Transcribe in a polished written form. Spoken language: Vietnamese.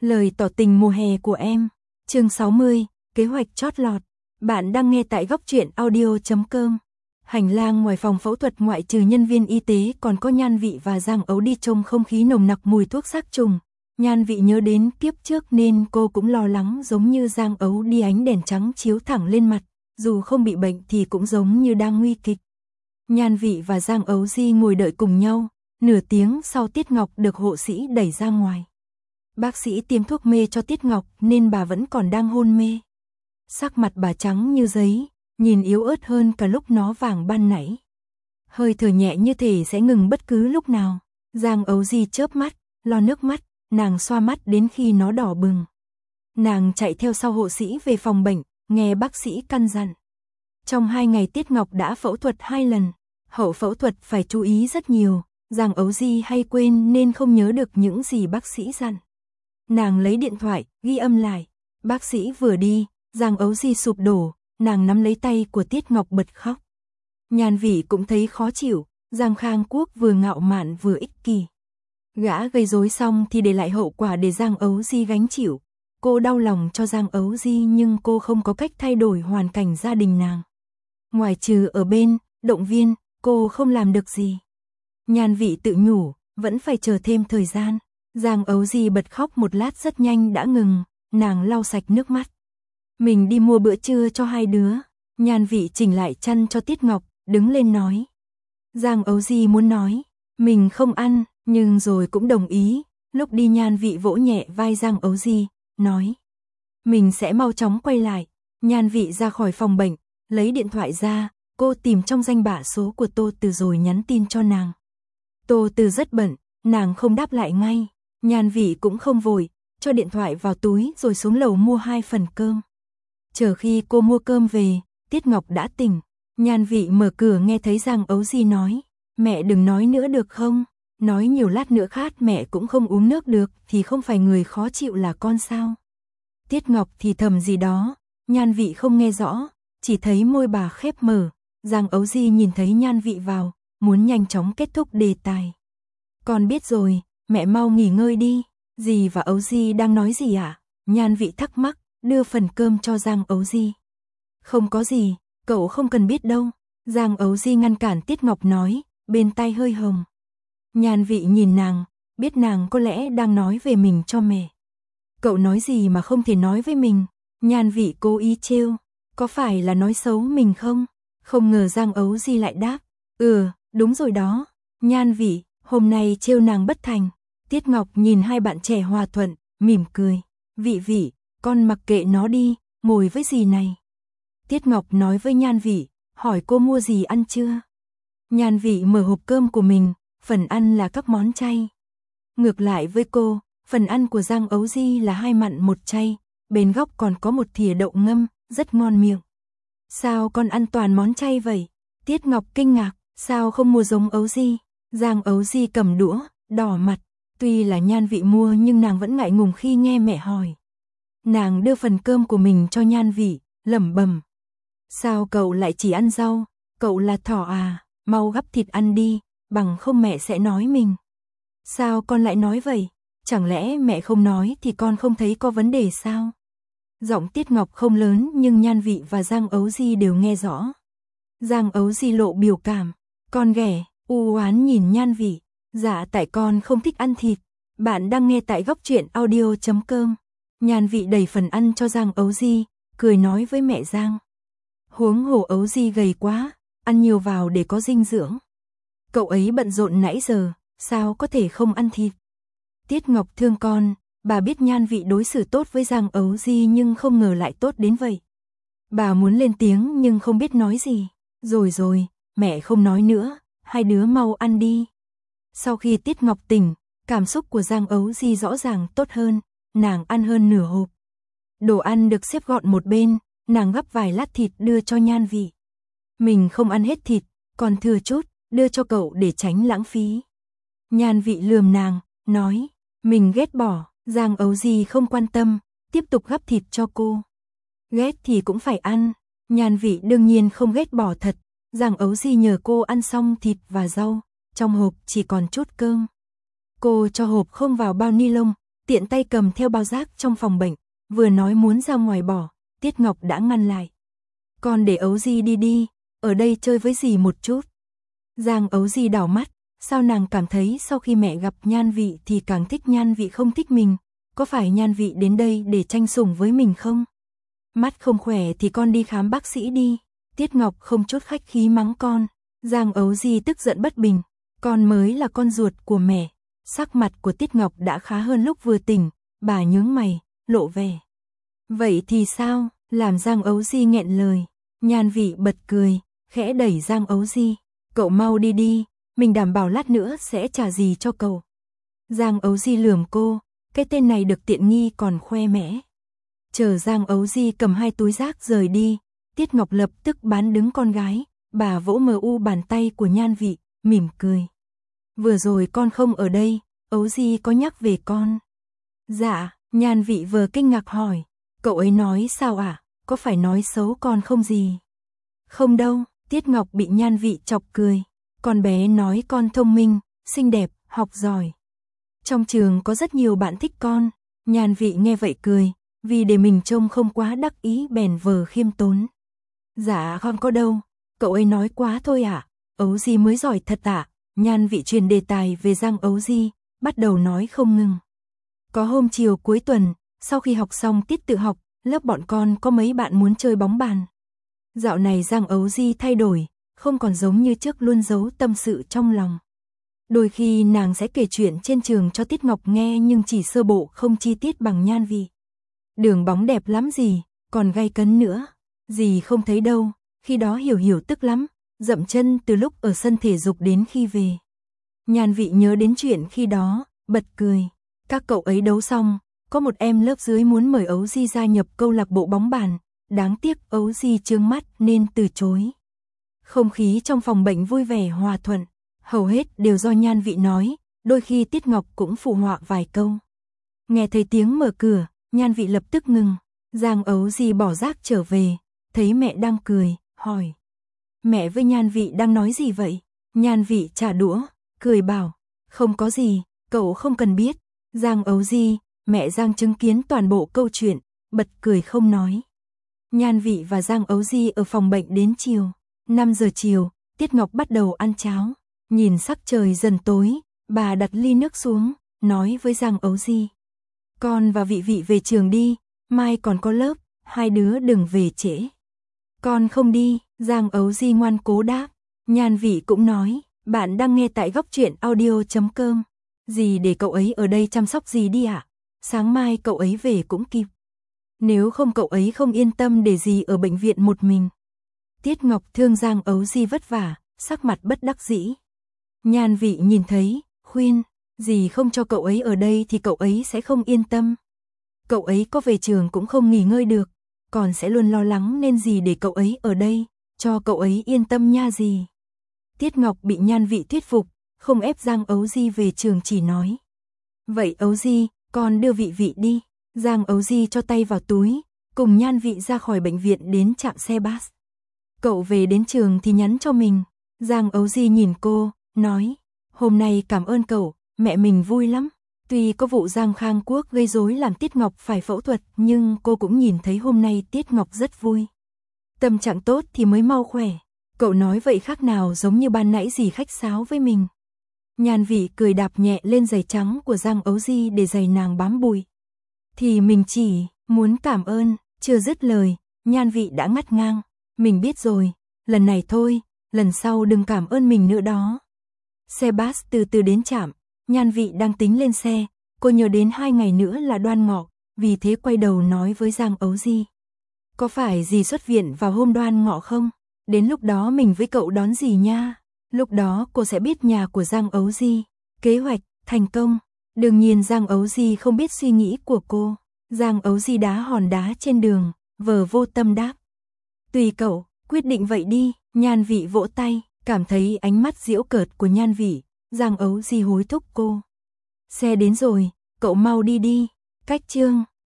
Lời tỏ tình mùa hè của em. Chương 60, kế hoạch chót lọt. Bạn đang nghe tại góc truyện audio.com. Hành lang ngoài phòng phẫu thuật ngoại trừ nhân viên y tế còn có Nhan Vị và Giang Ấu đi trong không khí nồng nặc mùi thuốc sát trùng. Nhan Vị nhớ đến kiếp trước nên cô cũng lo lắng giống như Giang Ấu đi, ánh đèn trắng chiếu thẳng lên mặt, dù không bị bệnh thì cũng giống như đang nguy kịch. Nhan Vị và Giang Ấu Di ngồi đợi cùng nhau, nửa tiếng sau Tiết Ngọc được hộ sĩ đẩy ra ngoài. Bác sĩ tiêm thuốc mê cho Tiết Ngọc nên bà vẫn còn đang hôn mê. Sắc mặt bà trắng như giấy, nhìn yếu ớt hơn cả lúc nó vàng ban nãy. Hơi thở nhẹ như thể sẽ ngừng bất cứ lúc nào. Giang Ấu Di chớp mắt, lo nước mắt, nàng xoa mắt đến khi nó đỏ bừng. Nàng chạy theo sau hộ sĩ về phòng bệnh, nghe bác sĩ căn dặn. Trong 2 ngày Tiết Ngọc đã phẫu thuật 2 lần, hậu phẫu thuật phải chú ý rất nhiều. Giang Ấu Di hay quên nên không nhớ được những gì bác sĩ dặn. Nàng lấy điện thoại, ghi âm lại. Bác sĩ vừa đi, Giang Ấu Di sụp đổ, nàng nắm lấy tay của Tiết Ngọc bật khóc. Nhan Vị cũng thấy khó chịu, Giang Khang Quốc vừa ngạo mạn vừa ích kỷ. Gã gây rối xong thì để lại hậu quả để Giang Ấu Di gánh chịu. Cô đau lòng cho Giang Ấu Di nhưng cô không có cách thay đổi hoàn cảnh gia đình nàng. Ngoài trừ ở bên, động viên, cô không làm được gì. Nhan Vị tự nhủ, vẫn phải chờ thêm thời gian. Giang Ấu Di bật khóc một lát rất nhanh đã ngừng, nàng lau sạch nước mắt. Mình đi mua bữa trưa cho 2 đứa. Nhan Vị chỉnh lại chăn cho Tiết Ngọc, đứng lên nói. Giang Ấu Di muốn nói, mình không ăn, nhưng rồi cũng đồng ý. Lúc đi Nhan Vị vỗ nhẹ vai Giang Ấu Di, nói. Mình sẽ mau chóng quay lại. Nhan Vị ra khỏi phòng bệnh, lấy điện thoại ra, cô tìm trong danh bạ số của Tô Từ rồi nhắn tin cho nàng. Tô Từ rất bận, nàng không đáp lại ngay. Nhan Vị cũng không vội, cho điện thoại vào túi rồi xuống lầu mua 2 phần cơm. Chờ khi cô mua cơm về, Tiết Ngọc đã tỉnh. Nhan Vị mở cửa nghe thấy Giang Ấu Di nói, mẹ đừng nói nữa được không? Nói nhiều lát nữa khát mẹ cũng không uống nước được thì không phải người khó chịu là con sao? Tiết Ngọc thì thầm gì đó, Nhan Vị không nghe rõ, chỉ thấy môi bà khép mở. Giang Ấu Di nhìn thấy Nhan Vị vào, muốn nhanh chóng kết thúc đề tài. Con biết rồi, mẹ mau nghỉ ngơi đi. Dì và Ấu Di đang nói gì ạ? Nhan Vị thắc mắc, đưa phần cơm cho Giang Ấu Di. Không có gì, cậu không cần biết đâu. Giang Ấu Di ngăn cản Tiết Ngọc nói, bên tai hơi hồng. Nhan Vị nhìn nàng, biết nàng có lẽ đang nói về mình cho mẹ. Cậu nói gì mà không thể nói với mình? Nhan Vị cố ý trêu, có phải là nói xấu mình không? Không ngờ Giang Ấu Di lại đáp, đúng rồi đó. Nhan Vị, hôm nay trêu nàng bất thành. Tiết Ngọc nhìn hai bạn trẻ hòa thuận, mỉm cười. Vị, con mặc kệ nó đi, ngồi với dì này. Tiết Ngọc nói với Nhan Vị, hỏi cô mua gì ăn chưa? Nhan Vị mở hộp cơm của mình, phần ăn là các món chay. Ngược lại với cô, phần ăn của Giang Ấu Di là 2 mặn 1 chay, bên góc còn có một thìa đậu ngâm, rất ngon miệng. Sao con ăn toàn món chay vậy? Tiết Ngọc kinh ngạc, sao không mua giống Ấu Di? Giang Ấu Di cầm đũa, đỏ mặt. Tuy là Nhan Vị mua nhưng nàng vẫn ngại ngùng khi nghe mẹ hỏi. Nàng đưa phần cơm của mình cho Nhan Vị, lẩm bẩm. Sao cậu lại chỉ ăn rau? Cậu là thỏ à? Mau gắp thịt ăn đi, bằng không mẹ sẽ nói mình. Sao con lại nói vậy? Chẳng lẽ mẹ không nói thì con không thấy có vấn đề sao? Giọng Tiết Ngọc không lớn nhưng Nhan Vị và Giang Ấu Di đều nghe rõ. Giang Ấu Di lộ biểu cảm, con ghẻ, u oán nhìn Nhan Vị. Dạ tại con không thích ăn thịt. Bạn đang nghe tại góc truyện audio.com. Nhan Vị đẩy phần ăn cho Giang Ấu Di, cười nói với mẹ Giang. Huống hồ Ấu Di gầy quá, ăn nhiều vào để có dinh dưỡng. Cậu ấy bận rộn nãy giờ, sao có thể không ăn thịt? Tiết Ngọc thương con, bà biết Nhan Vị đối xử tốt với Giang Ấu Di nhưng không ngờ lại tốt đến vậy. Bà muốn lên tiếng nhưng không biết nói gì. Rồi, mẹ không nói nữa, 2 đứa mau ăn đi. Sau khi Tiết Ngọc tỉnh, cảm xúc của Giang Ấu Di rõ ràng tốt hơn, nàng ăn hơn nửa hộp. Đồ ăn được xếp gọn một bên, nàng gắp vài lát thịt đưa cho Nhan Vị. Mình không ăn hết thịt, còn thừa chút, đưa cho cậu để tránh lãng phí. Nhan Vị lườm nàng, nói, mình ghét bỏ. Giang Ấu Di không quan tâm, tiếp tục gắp thịt cho cô. Ghét thì cũng phải ăn. Nhan Vị đương nhiên không ghét bỏ thật. Giang Ấu Di nhờ cô ăn xong thịt và rau, trong hộp chỉ còn chút cơm. Cô cho hộp không vào bao ni lông, tiện tay cầm theo bao rác trong phòng bệnh, vừa nói muốn ra ngoài bỏ, Tiết Ngọc đã ngăn lại. Con để Ấu Di đi đi, ở đây chơi với dì một chút. Giang Ấu Di đảo mắt, sao nàng cảm thấy sau khi mẹ gặp Nhan Vị thì càng thích Nhan Vị không thích mình, có phải Nhan Vị đến đây để tranh sủng với mình không? Mắt không khỏe thì con đi khám bác sĩ đi. Tiết Ngọc không chút khách khí mắng con. Giang Ấu Di tức giận bất bình, con mới là con ruột của mẹ. Sắc mặt của Tiết Ngọc đã khá hơn lúc vừa tỉnh, bà nhướng mày, lộ vẻ. Vậy thì sao? Làm Giang Ấu Di nghẹn lời. Nhan Vị bật cười, khẽ đẩy Giang Ấu Di. Cậu mau đi đi, mình đảm bảo lát nữa sẽ trả gì cho cậu. Giang Ấu Di lườm cô, cái tên này được tiện nghi còn khoe mẽ. Chờ Giang Ấu Di cầm 2 túi rác rời đi, Tiết Ngọc lập tức bán đứng con gái, bà vỗ mờ u bàn tay của Nhan Vị, mỉm cười. Vừa rồi con không ở đây, Ấu Di có nhắc về con. Dạ, Nhan Vị vừa kinh ngạc hỏi, cậu ấy nói sao ạ? Có phải nói xấu con không gì? Không đâu, Tiết Ngọc bị Nhan Vị chọc cười. Con bé nói con thông minh, xinh đẹp, học giỏi. Trong trường có rất nhiều bạn thích con. Nhan Vị nghe vậy cười, vì để mình trông không quá đắc ý bèn vờ khiêm tốn. Dạ con có đâu, cậu ấy nói quá thôi ạ. Ấu Di mới giỏi thật ạ. Nhan Vị truyền đề tài về Giang Ấu Di, bắt đầu nói không ngừng. Có hôm chiều cuối tuần, sau khi học xong tiết tự học, lớp bọn con có mấy bạn muốn chơi bóng bàn. Dạo này Giang Ấu Di thay đổi, không còn giống như trước luôn giấu tâm sự trong lòng. Đôi khi nàng sẽ kể chuyện trên trường cho Tiết Ngọc nghe nhưng chỉ sơ bộ không chi tiết bằng Nhan Vị. Đường bóng đẹp lắm dì, còn gay cấn nữa. Dì không thấy đâu, khi đó Hiểu Hiểu tức lắm, dậm chân từ lúc ở sân thể dục đến khi về. Nhan Vị nhớ đến chuyện khi đó, bật cười. Các cậu ấy đấu xong, có một em lớp dưới muốn mời Ấu Di gia nhập câu lạc bộ bóng bàn, đáng tiếc Ấu Di trương mắt nên từ chối. Không khí trong phòng bệnh vui vẻ hòa thuận, hầu hết đều do Nhan Vị nói, đôi khi Tiết Ngọc cũng phụ họa vài câu. Nghe thấy tiếng mở cửa, Nhan Vị lập tức ngừng. Giang Ấu Di bỏ rác trở về, thấy mẹ đang cười, hỏi. Mẹ với Nhan Vị đang nói gì vậy? Nhan Vị trả đũa, cười bảo, không có gì, cậu không cần biết. Giang Ấu Di, mẹ Giang chứng kiến toàn bộ câu chuyện, bật cười không nói. Nhan Vị và Giang Ấu Di ở phòng bệnh đến chiều. 5 giờ chiều, Tiết Ngọc bắt đầu ăn cháo. Nhìn sắc trời dần tối, bà đặt ly nước xuống, nói với Giang Ấu Di. Con và Vị Vị về trường đi, mai còn có lớp, hai đứa đừng về trễ. Con không đi, Giang Ấu Di ngoan cố đáp. Nhan Vị cũng nói, bạn đang nghe tại góc truyện audio.com. Dì để cậu ấy ở đây chăm sóc dì đi ạ. Sáng mai cậu ấy về cũng kịp. Nếu không cậu ấy không yên tâm để dì ở bệnh viện một mình. Tiết Ngọc thương Giang Ấu Di vất vả, sắc mặt bất đắc dĩ. Nhan Vị nhìn thấy, khuyên, dì không cho cậu ấy ở đây thì cậu ấy sẽ không yên tâm. Cậu ấy có về trường cũng không nghỉ ngơi được, còn sẽ luôn lo lắng nên dì để cậu ấy ở đây, cho cậu ấy yên tâm nha dì. Tiết Ngọc bị Nhan Vị thuyết phục, không ép Giang Ấu Di về trường chỉ nói. Vậy Ấu Di, con đưa Vị Vị đi. Giang Ấu Di cho tay vào túi, cùng Nhan Vị ra khỏi bệnh viện đến trạm xe bus. Cậu về đến trường thì nhắn cho mình. Giang Ấu Di nhìn cô, nói, hôm nay cảm ơn cậu, mẹ mình vui lắm. Tuy có vụ Giang Khang Quốc gây rối làm Tiết Ngọc phải phẫu thuật, nhưng cô cũng nhìn thấy hôm nay Tiết Ngọc rất vui. Tâm trạng tốt thì mới mau khỏe. Cậu nói vậy khác nào giống như ban nãy dì khách sáo với mình. Nhan Vị cười đạp nhẹ lên giày trắng của Giang Ấu Di để giày nàng bám bụi. Thì mình chỉ muốn cảm ơn, chưa dứt lời, Nhan Vị đã ngắt ngang. Mình biết rồi, lần này thôi, lần sau đừng cảm ơn mình nữa đó. Xe bus từ từ đến trạm, Nhan Vị đang tính lên xe, cô nhớ đến 2 ngày nữa là Đoan Ngọ, vì thế quay đầu nói với Giang Ấu Di. Có phải dì xuất viện vào hôm Đoan Ngọ không? Đến lúc đó mình với cậu đón dì nha. Lúc đó cô sẽ biết nhà của Giang Ấu Di. Kế hoạch, thành công. Đương nhiên Giang Ấu Di không biết suy nghĩ của cô. Giang Ấu Di đá hòn đá trên đường, vờ vô tâm đáp. Tùy cậu, quyết định vậy đi. Nhan Vị vỗ tay, cảm thấy ánh mắt giễu cợt của Nhan Vị. Giang Ấu Di hối thúc cô. Xe đến rồi, cậu mau đi đi. Cách chương